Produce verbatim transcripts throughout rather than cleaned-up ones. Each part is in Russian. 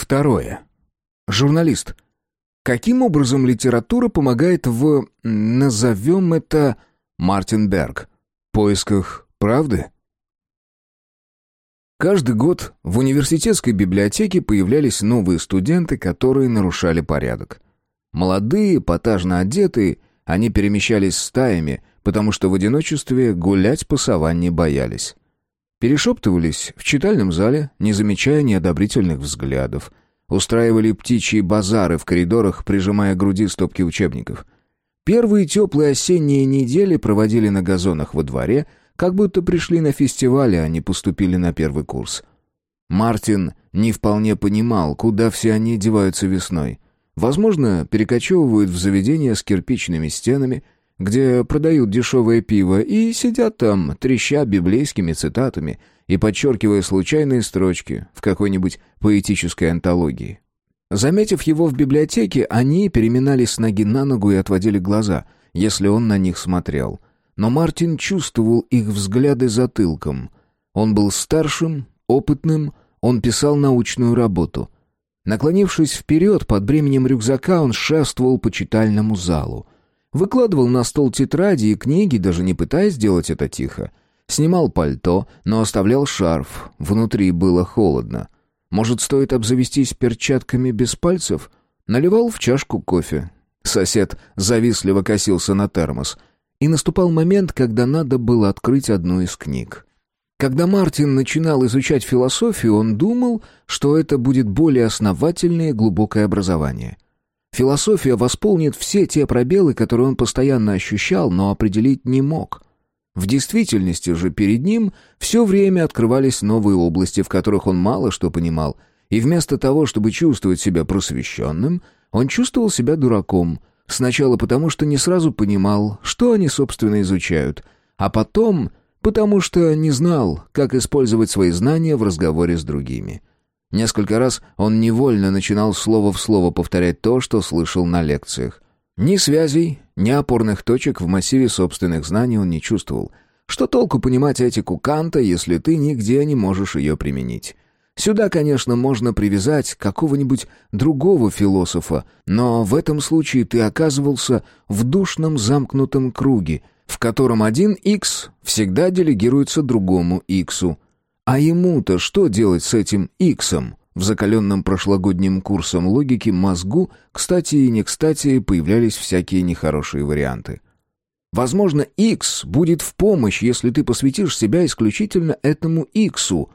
Второе. Журналист. Каким образом литература помогает в, назовем это, Мартин Берг, поисках правды? Каждый год в университетской библиотеке появлялись новые студенты, которые нарушали порядок. Молодые, эпатажно одетые, они перемещались стаями, потому что в одиночестве гулять по саванне боялись. Перешептывались в читальном зале, не замечая неодобрительных взглядов. Устраивали птичьи базары в коридорах, прижимая к груди стопки учебников. Первые теплые осенние недели проводили на газонах во дворе, как будто пришли на фестиваль, а не поступили на первый курс. Мартин не вполне понимал, куда все они деваются весной. Возможно, перекочевывают в заведения с кирпичными стенами, где продают дешевое пиво, и сидят там, треща библейскими цитатами и подчеркивая случайные строчки в какой-нибудь поэтической антологии. Заметив его в библиотеке, они переминались с ноги на ногу и отводили глаза, если он на них смотрел. Но Мартин чувствовал их взгляды затылком. Он был старшим, опытным, он писал научную работу. Наклонившись вперед, под бременем рюкзака он шествовал по читальному залу. Выкладывал на стол тетради и книги, даже не пытаясь сделать это тихо. Снимал пальто, но оставлял шарф. Внутри было холодно. Может, стоит обзавестись перчатками без пальцев? Наливал в чашку кофе. Сосед завистливо косился на термос. И наступал момент, когда надо было открыть одну из книг. Когда Мартин начинал изучать философию, он думал, что это будет более основательное и глубокое образование. Философия восполнит все те пробелы, которые он постоянно ощущал, но определить не мог. В действительности же перед ним все время открывались новые области, в которых он мало что понимал, и вместо того, чтобы чувствовать себя просвещенным, он чувствовал себя дураком, сначала потому, что не сразу понимал, что они, собственно, изучают, а потом потому, что не знал, как использовать свои знания в разговоре с другими. Несколько раз он невольно начинал слово в слово повторять то, что слышал на лекциях. Ни связей, ни опорных точек в массиве собственных знаний он не чувствовал. Что толку понимать этику Канта, если ты нигде не можешь ее применить? Сюда, конечно, можно привязать какого-нибудь другого философа, но в этом случае ты оказывался в душном замкнутом круге, в котором один Икс всегда делегируется другому Иксу. А ему-то что делать с этим Иксом? В закаленном прошлогодним курсом логики мозгу, кстати и не кстати, появлялись всякие нехорошие варианты. Возможно, Икс будет в помощь, если ты посвятишь себя исключительно этому Иксу.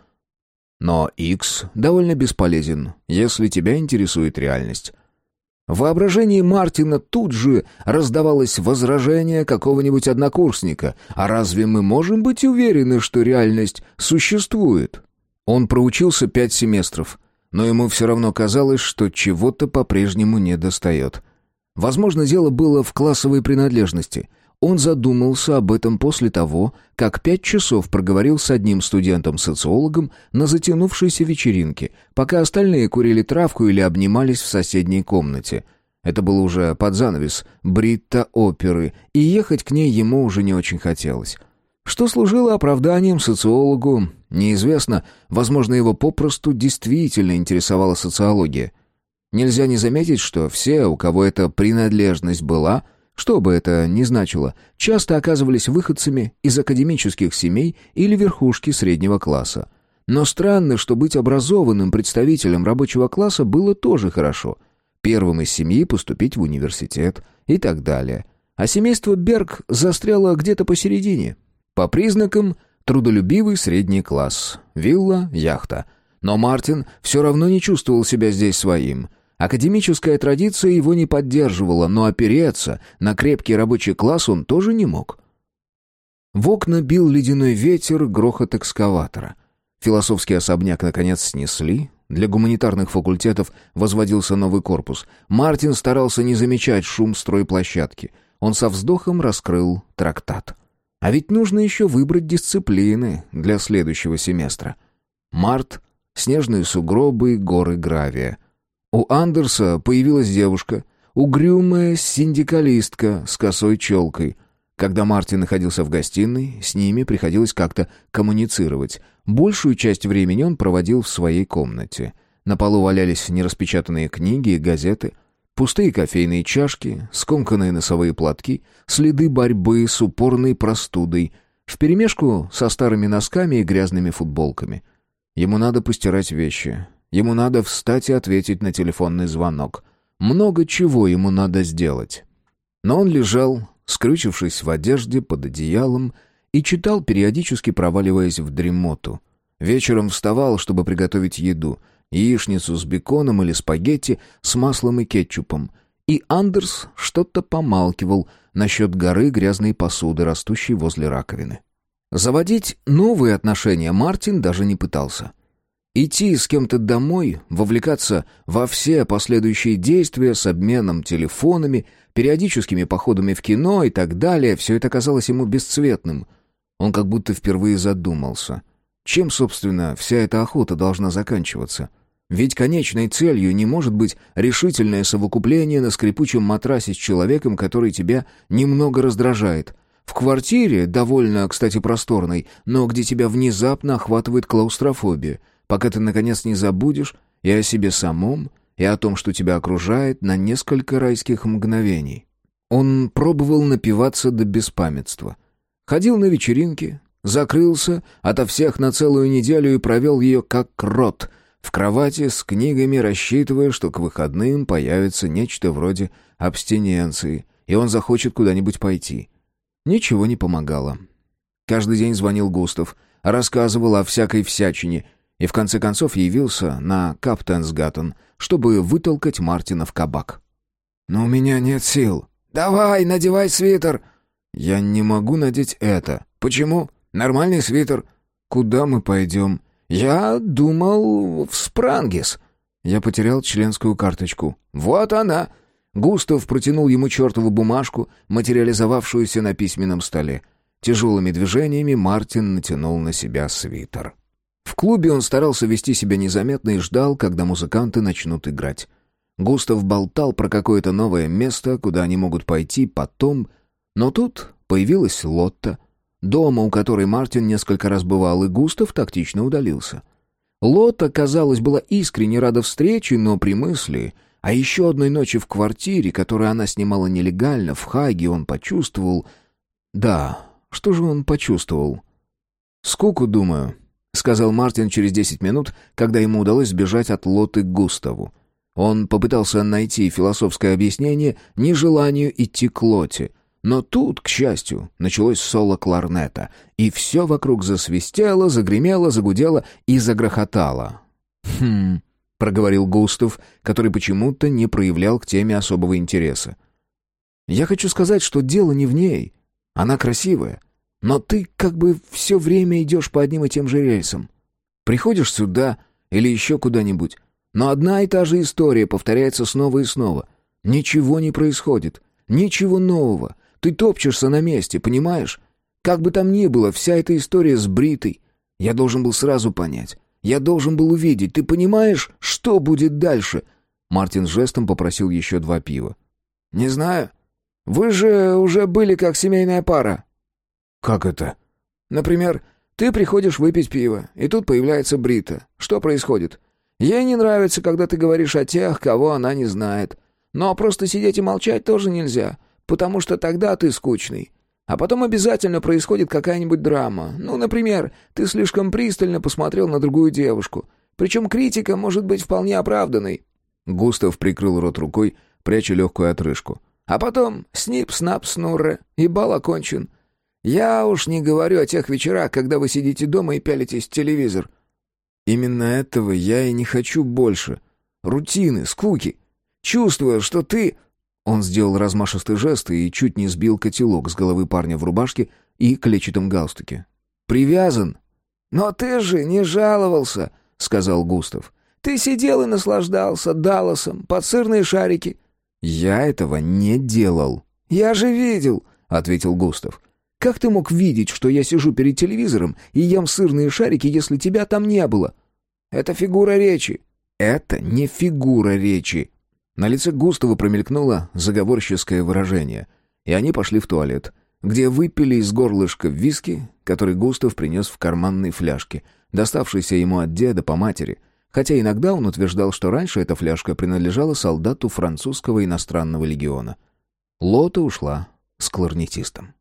Но Икс довольно бесполезен, если тебя интересует реальность. В воображении Мартина тут же раздавалось возражение какого-нибудь однокурсника. А разве мы можем быть уверены, что реальность существует? Он проучился пять семестров, но ему все равно казалось, что чего-то по-прежнему недостает. Возможно, дело было в классовой принадлежности. Он задумался об этом после того, как пять часов проговорил с одним студентом-социологом на затянувшейся вечеринке, пока остальные курили травку или обнимались в соседней комнате. Это было уже под занавес Бритта-оперы, и ехать к ней ему уже не очень хотелось. Что служило оправданием социологу, неизвестно, возможно, его попросту действительно интересовала социология. Нельзя не заметить, что все, у кого эта принадлежность была, что бы это ни значило, часто оказывались выходцами из академических семей или верхушки среднего класса. Но странно, что быть образованным представителем рабочего класса было тоже хорошо. Первым из семьи поступить в университет и так далее. А семейство Берг застряло где-то посередине. По признакам трудолюбивый средний класс, вилла, яхта. Но Мартин все равно не чувствовал себя здесь своим. Академическая традиция его не поддерживала, но опереться на крепкий рабочий класс он тоже не мог. В окна бил ледяной ветер, грохот экскаватора. Философский особняк наконец снесли. Для гуманитарных факультетов возводился новый корпус. Мартин старался не замечать шум стройплощадки. Он со вздохом раскрыл трактат. А ведь нужно еще выбрать дисциплины для следующего семестра. Март, снежные сугробы, горы гравия. У Андерса появилась девушка, угрюмая синдикалистка с косой челкой. Когда Мартин находился в гостиной, с ними приходилось как-то коммуницировать. Большую часть времени он проводил в своей комнате. На полу валялись нераспечатанные книги и газеты, пустые кофейные чашки, скомканные носовые платки, следы борьбы с упорной простудой, вперемешку со старыми носками и грязными футболками. Ему надо постирать вещи. Ему надо встать и ответить на телефонный звонок. Много чего ему надо сделать. Но он лежал, скрючившись в одежде под одеялом, и читал, периодически проваливаясь в дремоту. Вечером вставал, чтобы приготовить еду, яичницу с беконом или спагетти с маслом и кетчупом. И Андерс что-то помалкивал насчет горы грязной посуды, растущей возле раковины. Заводить новые отношения Мартин даже не пытался. Идти с кем-то домой, вовлекаться во все последующие действия с обменом телефонами, периодическими походами в кино и так далее, все это казалось ему бесцветным. Он как будто впервые задумался. Чем, собственно, вся эта охота должна заканчиваться? Ведь конечной целью не может быть решительное совокупление на скрипучем матрасе с человеком, который тебя немного раздражает. В квартире, довольно, кстати, просторной, но где тебя внезапно охватывает клаустрофобия, пока ты, наконец, не забудешь и о себе самом, и о том, что тебя окружает, на несколько райских мгновений. Он пробовал напиваться до беспамятства. Ходил на вечеринки, закрылся ото всех на целую неделю и провел ее как крот, в кровати с книгами, рассчитывая, что к выходным появится нечто вроде абстиненции, и он захочет куда-нибудь пойти. Ничего не помогало. Каждый день звонил Густав, рассказывал о всякой всячине, и в конце концов явился на Каптенсгаттен, чтобы вытолкать Мартина в кабак. «Но у меня нет сил». «Давай, надевай свитер». «Я не могу надеть это». «Почему? Нормальный свитер». «Куда мы пойдем?» «Я думал, в Спрангис». Я потерял членскую карточку. «Вот она». Густав протянул ему чертову бумажку, материализовавшуюся на письменном столе. Тяжелыми движениями Мартин натянул на себя свитер. В клубе он старался вести себя незаметно и ждал, когда музыканты начнут играть. Густав болтал про какое-то новое место, куда они могут пойти потом, но тут появилась Лотта, дома у которой Мартин несколько раз бывал, и Густав тактично удалился. Лотта, казалось, была искренне рада встрече, но при мысли о еще одной ночи в квартире, которую она снимала нелегально, в Хаге, он почувствовал... Да, что же он почувствовал? «Скуку, думаю», — сказал Мартин через десять минут, когда ему удалось сбежать от Лотты к Густаву. Он попытался найти философское объяснение нежеланию идти к Лотте, но тут, к счастью, началось соло кларнета, и все вокруг засвистело, загремело, загудело и загрохотало. «Хм...» — проговорил Густав, который почему-то не проявлял к теме особого интереса. «Я хочу сказать, что дело не в ней. Она красивая, но ты как бы все время идешь по одним и тем же рельсам. Приходишь сюда или еще куда-нибудь, но одна и та же история повторяется снова и снова. Ничего не происходит, ничего нового. Ты топчешься на месте, понимаешь? Как бы там ни было, вся эта история с Бритой. Я должен был сразу понять. Я должен был увидеть. Ты понимаешь, что будет дальше?» Мартин жестом попросил еще два пива. «Не знаю. Вы же уже были как семейная пара». «Как это?» «Например, ты приходишь выпить пиво, и тут появляется Брита. Что происходит? Ей не нравится, когда ты говоришь о тех, кого она не знает. Но просто сидеть и молчать тоже нельзя, потому что тогда ты скучный. А потом обязательно происходит какая-нибудь драма. Ну, например, ты слишком пристально посмотрел на другую девушку. Причем критика может быть вполне оправданной». Густав прикрыл рот рукой, пряча легкую отрыжку. «А потом снип-снап-снурре, и бал окончен. Я уж не говорю о тех вечерах, когда вы сидите дома и пялитесь в телевизор». «Именно этого я и не хочу больше. Рутины, скуки. Чувствую, что ты...» Он сделал размашистый жест и чуть не сбил котелок с головы парня в рубашке и клетчатом галстуке. «Привязан». «Но ты же не жаловался», — сказал Густав. «Ты сидел и наслаждался Далласом под сырные шарики». «Я этого не делал». «Я же видел», — ответил Густав. «Как ты мог видеть, что я сижу перед телевизором и ем сырные шарики, если тебя там не было?» «Это фигура речи». «Это не фигура речи». На лице Густава промелькнуло заговорческое выражение, и они пошли в туалет, где выпили из горлышка виски, который Густав принес в карманной фляжке, доставшейся ему от деда по матери, хотя иногда он утверждал, что раньше эта фляжка принадлежала солдату французского иностранного легиона. Лота ушла с кларнетистом.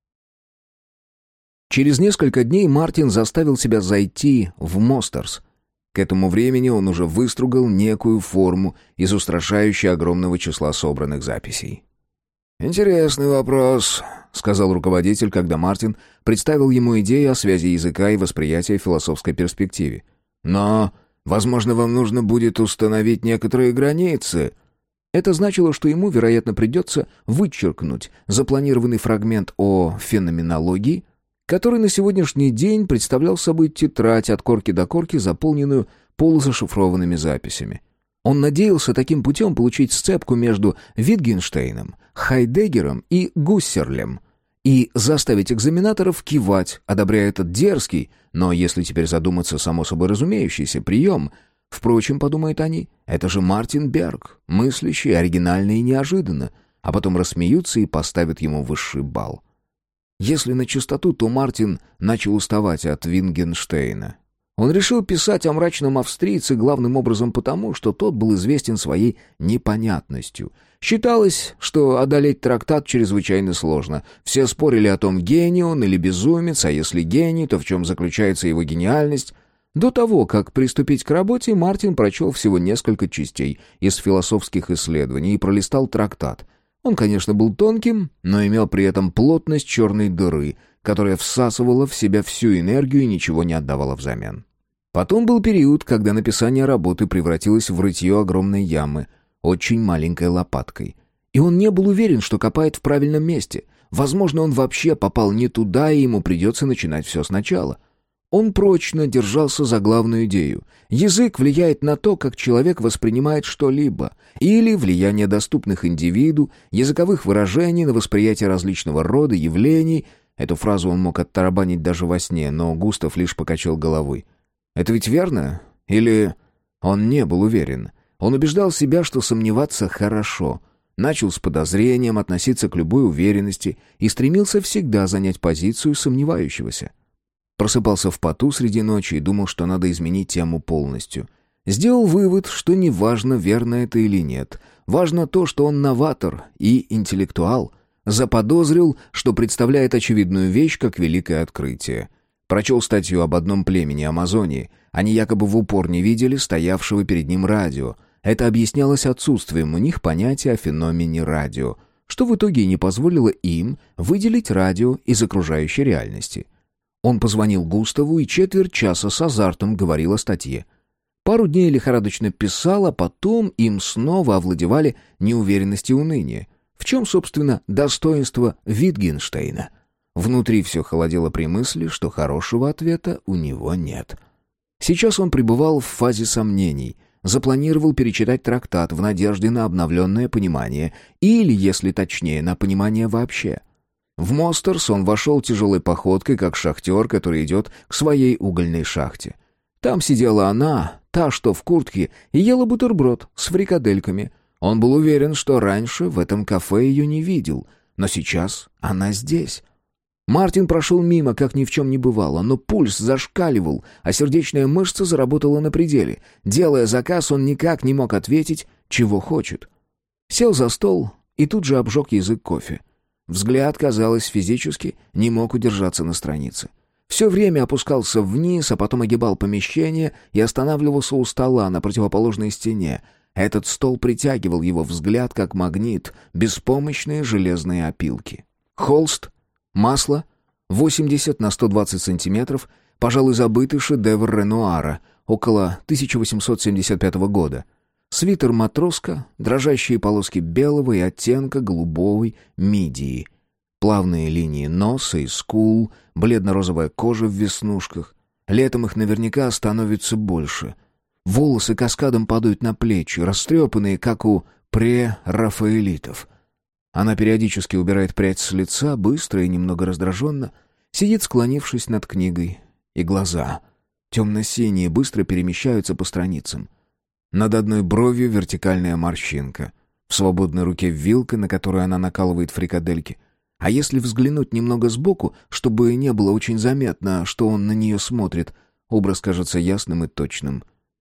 Через несколько дней Мартин заставил себя зайти в Мостерс. К этому времени он уже выстругал некую форму из устрашающе огромного числа собранных записей. «Интересный вопрос», — сказал руководитель, когда Мартин представил ему идею о связи языка и восприятия в философской перспективе. «Но, возможно, вам нужно будет установить некоторые границы». Это значило, что ему, вероятно, придется вычеркнуть запланированный фрагмент о феноменологии, который на сегодняшний день представлял собой тетрадь от корки до корки, заполненную полузашифрованными записями. Он надеялся таким путем получить сцепку между Витгенштейном, Хайдеггером и Гуссерлем и заставить экзаменаторов кивать, одобряя этот дерзкий, но, если теперь задуматься, само собой разумеющийся прием. Впрочем, подумают они, это же Мартин Берг, мыслящий, оригинально и неожиданно, а потом рассмеются и поставят ему высший балл. Если на чистоту, то Мартин начал уставать от Витгенштейна. Он решил писать о мрачном австрийце главным образом потому, что тот был известен своей непонятностью. Считалось, что одолеть трактат чрезвычайно сложно. Все спорили о том, гений он или безумец, а если гений, то в чем заключается его гениальность. До того, как приступить к работе, Мартин прочел всего несколько частей из философских исследований и пролистал трактат. Он, конечно, был тонким, но имел при этом плотность черной дыры, которая всасывала в себя всю энергию и ничего не отдавала взамен. Потом был период, когда написание работы превратилось в рытье огромной ямы, очень маленькой лопаткой. И он не был уверен, что копает в правильном месте. Возможно, он вообще попал не туда, и ему придется начинать все сначала. Он прочно держался за главную идею. Язык влияет на то, как человек воспринимает что-либо, или влияние доступных индивиду, языковых выражений на восприятие различного рода явлений. Эту фразу он мог оттарабанить даже во сне, но Густав лишь покачал головой. Это ведь верно? Или он не был уверен? Он убеждал себя, что сомневаться хорошо. Начал с подозрением относиться к любой уверенности и стремился всегда занять позицию сомневающегося. Просыпался в поту среди ночи и думал, что надо изменить тему полностью. Сделал вывод, что неважно, верно это или нет. Важно то, что он новатор и интеллектуал. Заподозрил, что представляет очевидную вещь как великое открытие. Прочел статью об одном племени Амазонии. Они якобы в упор не видели стоявшего перед ним радио. Это объяснялось отсутствием у них понятия о феномене радио, что в итоге и не позволило им выделить радио из окружающей реальности. Он позвонил Густаву и четверть часа с азартом говорил о статье. Пару дней лихорадочно писал, а потом им снова овладевали неуверенность и уныние. В чем, собственно, достоинство Витгенштейна? Внутри все холодело при мысли, что хорошего ответа у него нет. Сейчас он пребывал в фазе сомнений, запланировал перечитать трактат в надежде на обновленное понимание, или, если точнее, на понимание вообще. В Мостерс он вошел тяжелой походкой, как шахтер, который идет к своей угольной шахте. Там сидела она, та, что в куртке, и ела бутерброд с фрикадельками. Он был уверен, что раньше в этом кафе ее не видел, но сейчас она здесь. Мартин прошел мимо, как ни в чем не бывало, но пульс зашкаливал, а сердечная мышца заработала на пределе. Делая заказ, он никак не мог ответить, чего хочет. Сел за стол и тут же обжег язык кофе. Взгляд, казалось, физически не мог удержаться на странице. Все время опускался вниз, а потом огибал помещение и останавливался у стола на противоположной стене. Этот стол притягивал его взгляд, как магнит, беспомощные железные опилки. Холст, масло, восемьдесят на сто двадцать сантиметров, пожалуй, забытый шедевр Ренуара, около тысяча восемьсот семьдесят пятого года. Свитер-матроска, дрожащие полоски белого и оттенка голубой мидии. Плавные линии носа и скул, бледно-розовая кожа в веснушках. Летом их наверняка становится больше. Волосы каскадом падают на плечи, растрепанные, как у прерафаэлитов. Она периодически убирает прядь с лица, быстро и немного раздраженно, сидит, склонившись над книгой. И глаза, темно-синие, быстро перемещаются по страницам. Над одной бровью вертикальная морщинка. В свободной руке вилка, на которую она накалывает фрикадельки. А если взглянуть немного сбоку, чтобы не было очень заметно, что он на нее смотрит, образ кажется ясным и точным.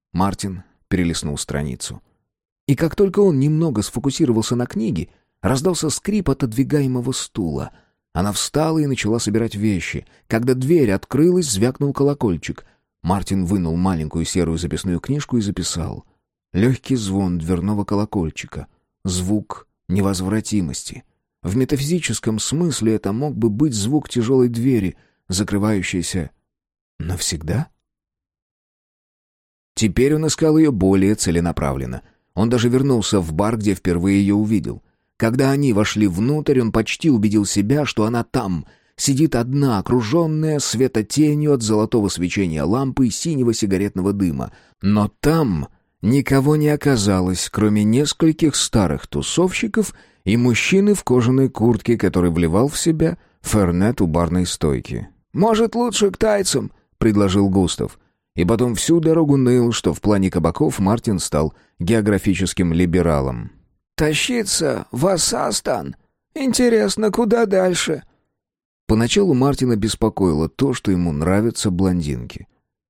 Мартин перелистнул страницу. И как только он немного сфокусировался на книге, раздался скрип отодвигаемого стула. Она встала и начала собирать вещи. Когда дверь открылась, звякнул колокольчик. Мартин вынул маленькую серую записную книжку и записал. Легкий звон дверного колокольчика. Звук невозвратимости. В метафизическом смысле это мог бы быть звук тяжелой двери, закрывающейся навсегда. Теперь он искал ее более целенаправленно. Он даже вернулся в бар, где впервые ее увидел. Когда они вошли внутрь, он почти убедил себя, что она там, сидит одна, окруженная светотенью от золотого свечения лампы и синего сигаретного дыма. Но там никого не оказалось, кроме нескольких старых тусовщиков и мужчины в кожаной куртке, который вливал в себя фернет у барной стойки. «Может, лучше к тайцам?» — предложил Густав. И потом всю дорогу ныл, что в плане кабаков Мартин стал географическим либералом. «Тащиться в Ассастан? Интересно, куда дальше?» Поначалу Мартина беспокоило то, что ему нравятся блондинки.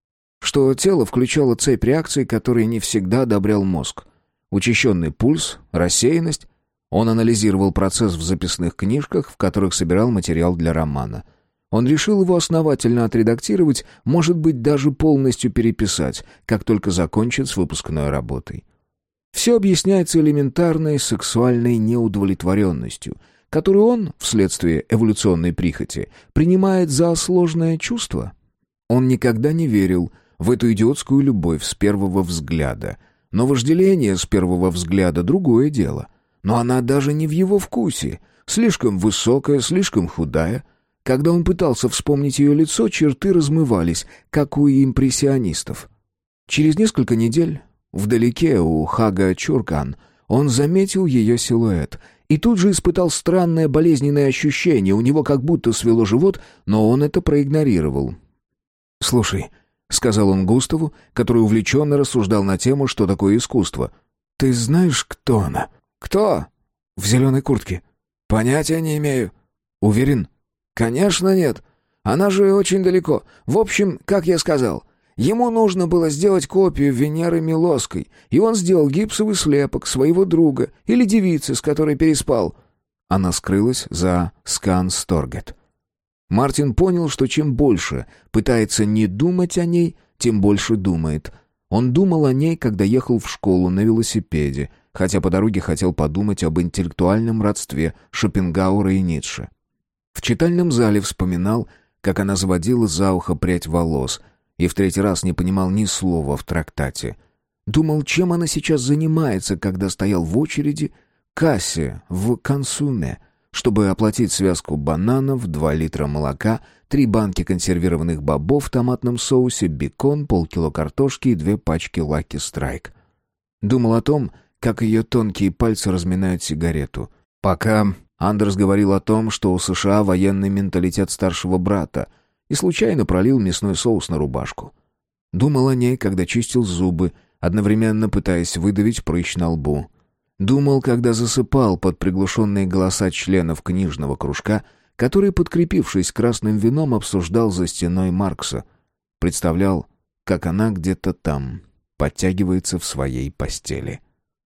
Что тело включало цепь реакций, которые не всегда одобрял мозг. Учащенный пульс, рассеянность. Он анализировал процесс в записных книжках, в которых собирал материал для романа. Он решил его основательно отредактировать, может быть, даже полностью переписать, как только закончит с выпускной работой. Все объясняется элементарной сексуальной неудовлетворенностью, которую он, вследствие эволюционной прихоти, принимает за сложное чувство. Он никогда не верил в эту идиотскую любовь с первого взгляда. Но вожделение с первого взгляда — другое дело. Но она даже не в его вкусе. Слишком высокая, слишком худая. Когда он пытался вспомнить ее лицо, черты размывались, как у импрессионистов. Через несколько недель, вдалеке у Хага-Чуркан, он заметил ее силуэт и тут же испытал странное болезненное ощущение. У него как будто свело живот, но он это проигнорировал. «Слушай», — сказал он Густаву, который увлеченно рассуждал на тему, что такое искусство, — «ты знаешь, кто она?» «Кто?» «В зеленой куртке». «Понятия не имею». «Уверен?» «Конечно нет. Она же очень далеко. В общем, как я сказал, ему нужно было сделать копию Венеры Милосской, и он сделал гипсовый слепок своего друга или девицы, с которой переспал». Она скрылась за Скансторгет. Мартин понял, что чем больше пытается не думать о ней, тем больше думает. Он думал о ней, когда ехал в школу на велосипеде, хотя по дороге хотел подумать об интеллектуальном родстве Шопенгауэра и Ницше. В читальном зале вспоминал, как она заводила за ухо прядь волос, и в третий раз не понимал ни слова в трактате. Думал, чем она сейчас занимается, когда стоял в очереди к кассе в Консуме, чтобы оплатить связку бананов, два литра молока, три банки консервированных бобов в томатном соусе, бекон, полкило картошки и две пачки Lucky Strike. Думал о том, как ее тонкие пальцы разминают сигарету. Пока Андерс говорил о том, что у США военный менталитет старшего брата, и случайно пролил мясной соус на рубашку. Думал о ней, когда чистил зубы, одновременно пытаясь выдавить прыщ на лбу. Думал, когда засыпал под приглушенные голоса членов книжного кружка, который, подкрепившись красным вином, обсуждал за стеной Маркса. Представлял, как она где-то там подтягивается в своей постели.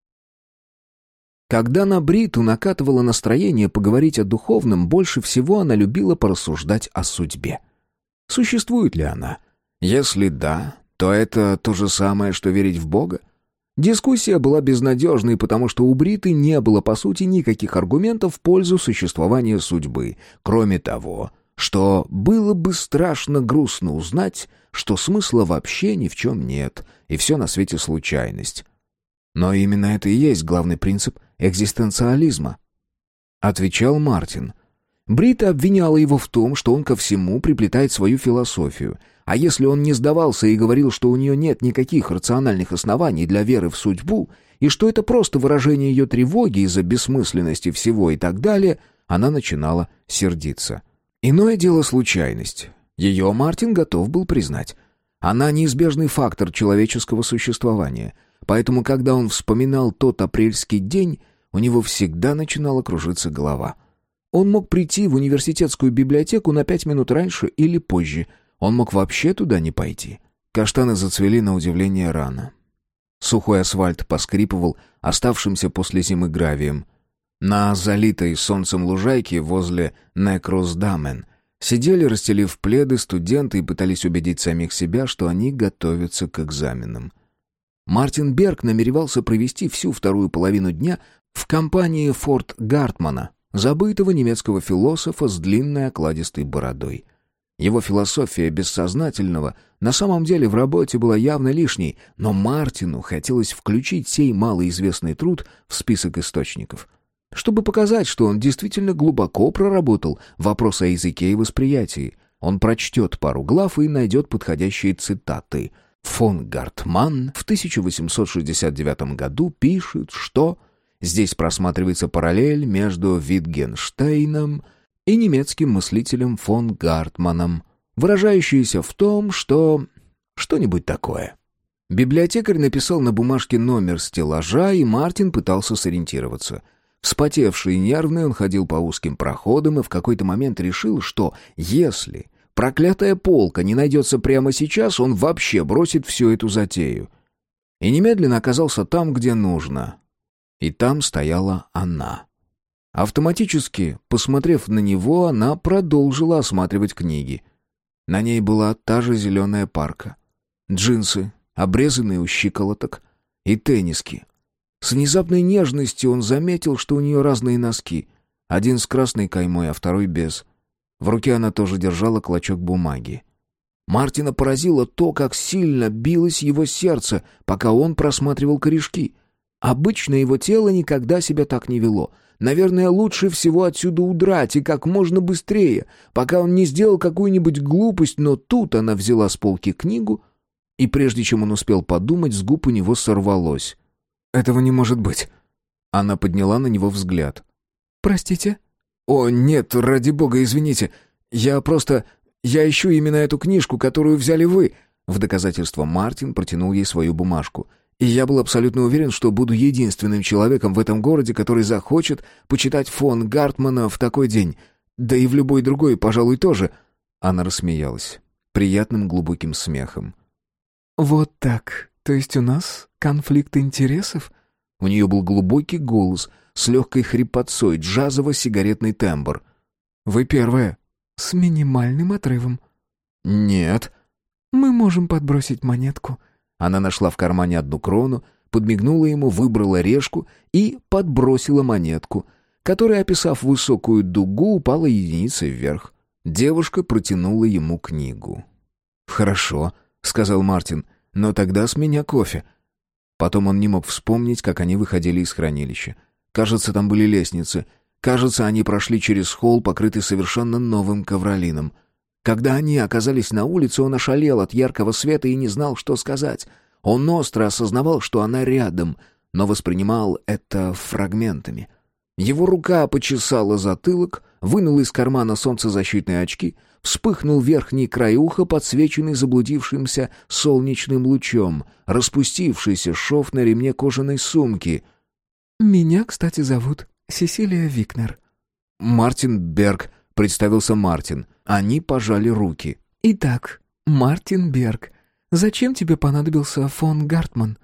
Когда на Бриту накатывало настроение поговорить о духовном, больше всего она любила порассуждать о судьбе. Существует ли она? Если да, то это то же самое, что верить в Бога? Дискуссия была безнадежной, потому что у Бриты не было, по сути, никаких аргументов в пользу существования судьбы, кроме того, что было бы страшно грустно узнать, что смысла вообще ни в чем нет, и все на свете случайность. Но именно это и есть главный принцип экзистенциализма. Отвечал Мартин. Брита обвиняла его в том, что он ко всему приплетает свою философию, а если он не сдавался и говорил, что у нее нет никаких рациональных оснований для веры в судьбу, и что это просто выражение ее тревоги из-за бессмысленности всего и так далее, она начинала сердиться. Иное дело случайность. Ее Мартин готов был признать. Она неизбежный фактор человеческого существования. Поэтому, когда он вспоминал тот апрельский день, у него всегда начинала кружиться голова. Он мог прийти в университетскую библиотеку на пять минут раньше или позже. Он мог вообще туда не пойти. Каштаны зацвели на удивление рано. Сухой асфальт поскрипывал оставшимся после зимы гравием. На залитой солнцем лужайке возле Некросдамен сидели, расстелив пледы, студенты и пытались убедить самих себя, что они готовятся к экзаменам. Мартин Берг намеревался провести всю вторую половину дня в компании Форт Гартмана, забытого немецкого философа с длинной окладистой бородой. Его философия бессознательного на самом деле в работе была явно лишней, но Мартину хотелось включить сей малоизвестный труд в список источников, чтобы показать, что он действительно глубоко проработал вопрос о языке и восприятии. Он прочтет пару глав и найдет подходящие цитаты. Фон Гартман в тысяча восемьсот шестьдесят девятом году пишет, что здесь просматривается параллель между Витгенштейном и немецким мыслителем фон Гартманом, выражающаяся в том, что... что-нибудь такое. Библиотекарь написал на бумажке номер стеллажа, и Мартин пытался сориентироваться. Вспотевший и нервный, он ходил по узким проходам и в какой-то момент решил, что если проклятая полка не найдется прямо сейчас, он вообще бросит всю эту затею. И немедленно оказался там, где нужно. И там стояла она. Автоматически, посмотрев на него, она продолжила осматривать книги. На ней была та же зеленая парка. Джинсы, обрезанные у щиколоток, и тенниски. С внезапной нежностью он заметил, что у нее разные носки. Один с красной каймой, а второй без. В руке она тоже держала клочок бумаги. Мартина поразило то, как сильно билось его сердце, пока он просматривал корешки. Обычно его тело никогда себя так не вело. Наверное, лучше всего отсюда удрать и как можно быстрее, пока он не сделал какую-нибудь глупость, но тут она взяла с полки книгу, и прежде чем он успел подумать, с губ у него сорвалось. «Этого не может быть». Она подняла на него взгляд. «Простите?» «О, нет, ради бога, извините. Я просто... Я ищу именно эту книжку, которую взяли вы». В доказательство Мартин протянул ей свою бумажку. «И я был абсолютно уверен, что буду единственным человеком в этом городе, который захочет почитать фон Гартмана в такой день. Да и в любой другой, пожалуй, тоже». Она рассмеялась. Приятным глубоким смехом. «Вот так. То есть у нас конфликт интересов?» У нее был глубокий голос с легкой хрипотцой, джазово-сигаретный тембр. «Вы первая». «С минимальным отрывом». «Нет». «Мы можем подбросить монетку». Она нашла в кармане одну крону, подмигнула ему, выбрала решку и подбросила монетку, которая, описав высокую дугу, упала единицей вверх. Девушка протянула ему книгу. «Хорошо», — сказал Мартин, — «но тогда с меня кофе». Потом он не мог вспомнить, как они выходили из хранилища. Кажется, там были лестницы. Кажется, они прошли через холл, покрытый совершенно новым ковролином. Когда они оказались на улице, он ошалел от яркого света и не знал, что сказать. Он остро осознавал, что она рядом, но воспринимал это фрагментами. Его рука почесала затылок, вынул из кармана солнцезащитные очки, вспыхнул верхний край уха, подсвеченный заблудившимся солнечным лучом, распустившийся шов на ремне кожаной сумки. «Меня, кстати, зовут Сесилия Викнер». «Мартин Берг», — представился Мартин. Они пожали руки. «Итак, Мартин Берг, зачем тебе понадобился фон Гартман?»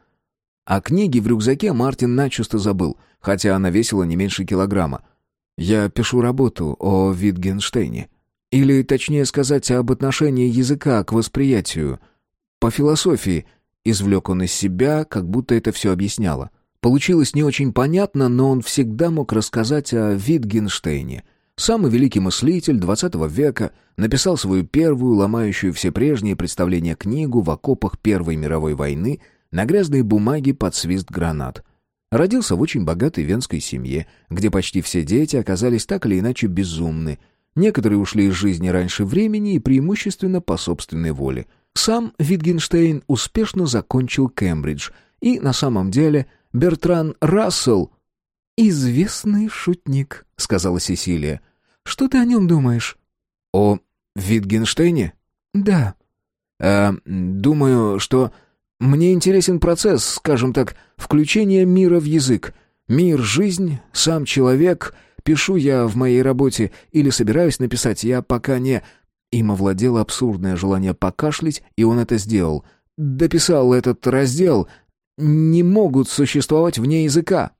О книге в рюкзаке Мартин начисто забыл, хотя она весила не меньше килограмма. «Я пишу работу о Витгенштейне. Или, точнее сказать, об отношении языка к восприятию. По философии», — извлек он из себя, как будто это все объясняло. Получилось не очень понятно, но он всегда мог рассказать о Витгенштейне. Самый великий мыслитель двадцатого века написал свою первую, ломающую все прежние представления книгу в окопах Первой мировой войны на грязной бумаге под свист гранат. Родился в очень богатой венской семье, где почти все дети оказались так или иначе безумны. Некоторые ушли из жизни раньше времени и преимущественно по собственной воле. Сам Витгенштейн успешно закончил Кембридж, и на самом деле Бертран Рассел... «Известный шутник», — сказала Сесилия. «Что ты о нем думаешь?» «О Витгенштейне?» «Да». «Э, думаю, что мне интересен процесс, скажем так, включения мира в язык. Мир, жизнь, сам человек. Пишу я в моей работе или собираюсь написать, я пока не...» Им овладело абсурдное желание покашлять, и он это сделал. «Дописал этот раздел. не могут существовать вне языка.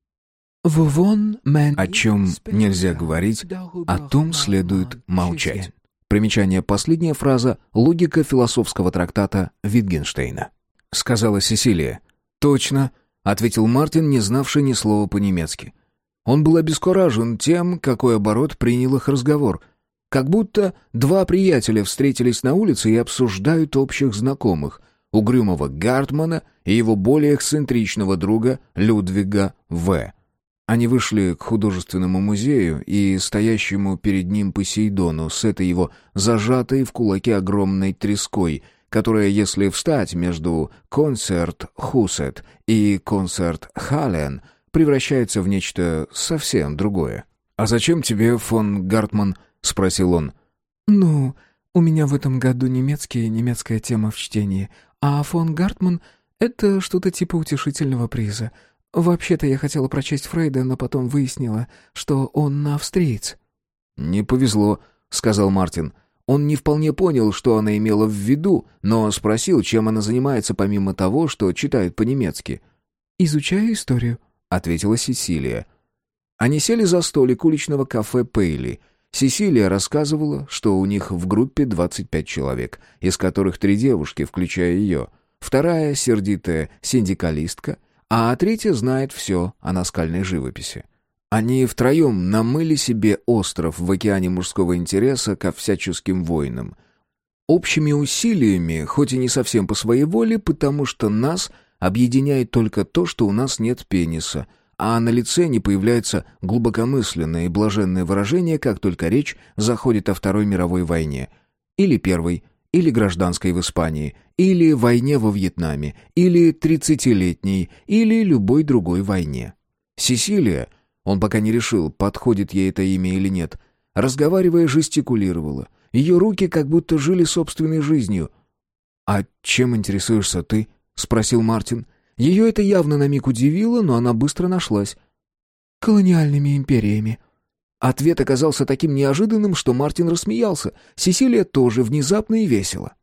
О чем нельзя говорить, о том следует молчать. Примечание: последняя фраза — логика философского трактата Витгенштейна. Сказала Сесилия. «Точно», — ответил Мартин, не знавший ни слова по-немецки. Он был обескуражен тем, какой оборот принял их разговор. Как будто два приятеля встретились на улице и обсуждают общих знакомых — угрюмого Гартмана и его более эксцентричного друга Людвига В. Они вышли к художественному музею и стоящему перед ним Посейдону с этой его зажатой в кулаке огромной треской, которая, если встать между «Концерт-Хусет» и «Концерт-Халлен», превращается в нечто совсем другое. «А зачем тебе фон Гартман?» — спросил он. «Ну, у меня в этом году немецкий, немецкая тема в чтении, а фон Гартман — это что-то типа утешительного приза. Вообще-то я хотела прочесть Фрейда, но потом выяснила, что он австриец». «Не повезло», — сказал Мартин. Он не вполне понял, что она имела в виду, но спросил, чем она занимается помимо того, что читает по-немецки. «Изучаю историю», — ответила Сесилия. Они сели за столик уличного кафе «Пейли». Сесилия рассказывала, что у них в группе двадцать пять человек, из которых три девушки, включая ее. Вторая — сердитая синдикалистка, а третья знает все о наскальной живописи. Они втроем намыли себе остров в океане мужского интереса ко всяческим войнам. Общими усилиями, хоть и не совсем по своей воле, потому что нас объединяет только то, что у нас нет пениса, а на лице не появляется глубокомысленное и блаженное выражение, как только речь заходит о Второй мировой войне. Или Первой, или гражданской в Испании, или войне во Вьетнаме, или тридцатилетней, или любой другой войне. Сесилия, он пока не решил, подходит ей это имя или нет, разговаривая, жестикулировала. Ее руки как будто жили собственной жизнью. «А чем интересуешься ты?» — спросил Мартин. Ее это явно на миг удивило, но она быстро нашлась. «Колониальными империями». Ответ оказался таким неожиданным, что Мартин рассмеялся. Сесилия тоже внезапно и весело.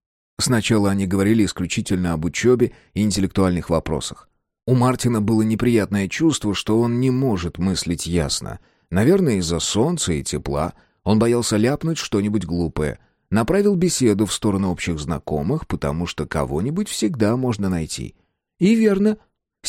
Сначала они говорили исключительно об учебе и интеллектуальных вопросах. У Мартина было неприятное чувство, что он не может мыслить ясно. Наверное, из-за солнца и тепла он боялся ляпнуть что-нибудь глупое. Направил беседу в сторону общих знакомых, потому что кого-нибудь всегда можно найти. И верно.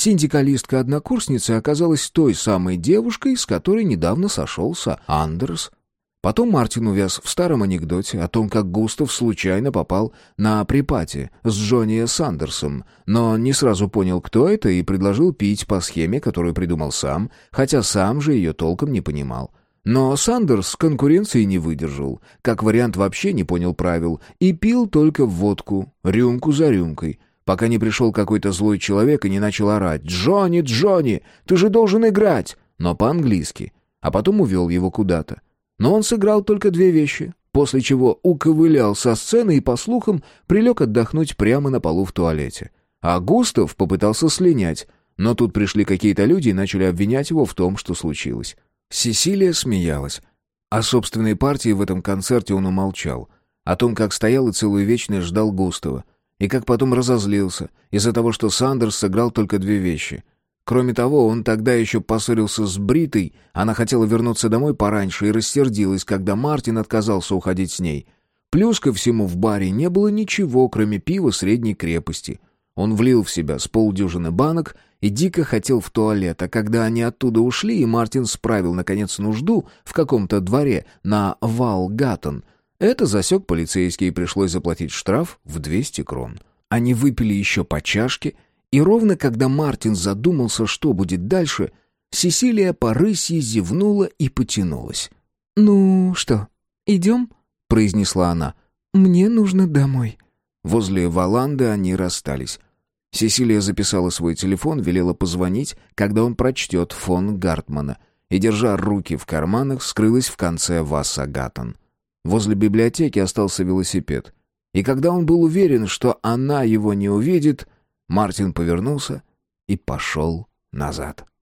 Синдикалистка-однокурсница оказалась той самой девушкой, с которой недавно сошелся Андерс. Потом Мартин увяз в старом анекдоте о том, как Густав случайно попал на припати с Джонни Сандерсом, но не сразу понял, кто это, и предложил пить по схеме, которую придумал сам, хотя сам же ее толком не понимал. Но Сандерс конкуренции не выдержал, как вариант вообще не понял правил, и пил только водку, рюмку за рюмкой, пока не пришел какой-то злой человек и не начал орать: «Джонни, Джонни, ты же должен играть!» но по-английски, а потом увел его куда-то. Но он сыграл только две вещи, после чего уковылял со сцены и, по слухам, прилег отдохнуть прямо на полу в туалете. А Густав попытался слинять, но тут пришли какие-то люди и начали обвинять его в том, что случилось. Сесилия смеялась. О собственной партии в этом концерте он умолчал. О том, как стоял и целую вечность ждал Густава. И как потом разозлился из-за того, что Сандерс сыграл только две вещи. Кроме того, он тогда еще поссорился с Бритой, она хотела вернуться домой пораньше и рассердилась, когда Мартин отказался уходить с ней. Плюс ко всему в баре не было ничего, кроме пива средней крепости. Он влил в себя с полдюжины банок и дико хотел в туалет, а когда они оттуда ушли, и Мартин справил, наконец, нужду в каком-то дворе на Валгаттен, это засек полицейский, и пришлось заплатить штраф в двести крон. Они выпили еще по чашке, и ровно когда Мартин задумался, что будет дальше, Сесилия по рысьи зевнула и потянулась. «Ну что, идем?» — произнесла она. «Мне нужно домой». Возле Валанды они расстались. Сесилия записала свой телефон, велела позвонить, когда он прочтет фон Гартмана, и, держа руки в карманах, скрылась в конце Вассагаттен. Возле библиотеки остался велосипед. И когда он был уверен, что она его не увидит, Мартин повернулся и пошел назад.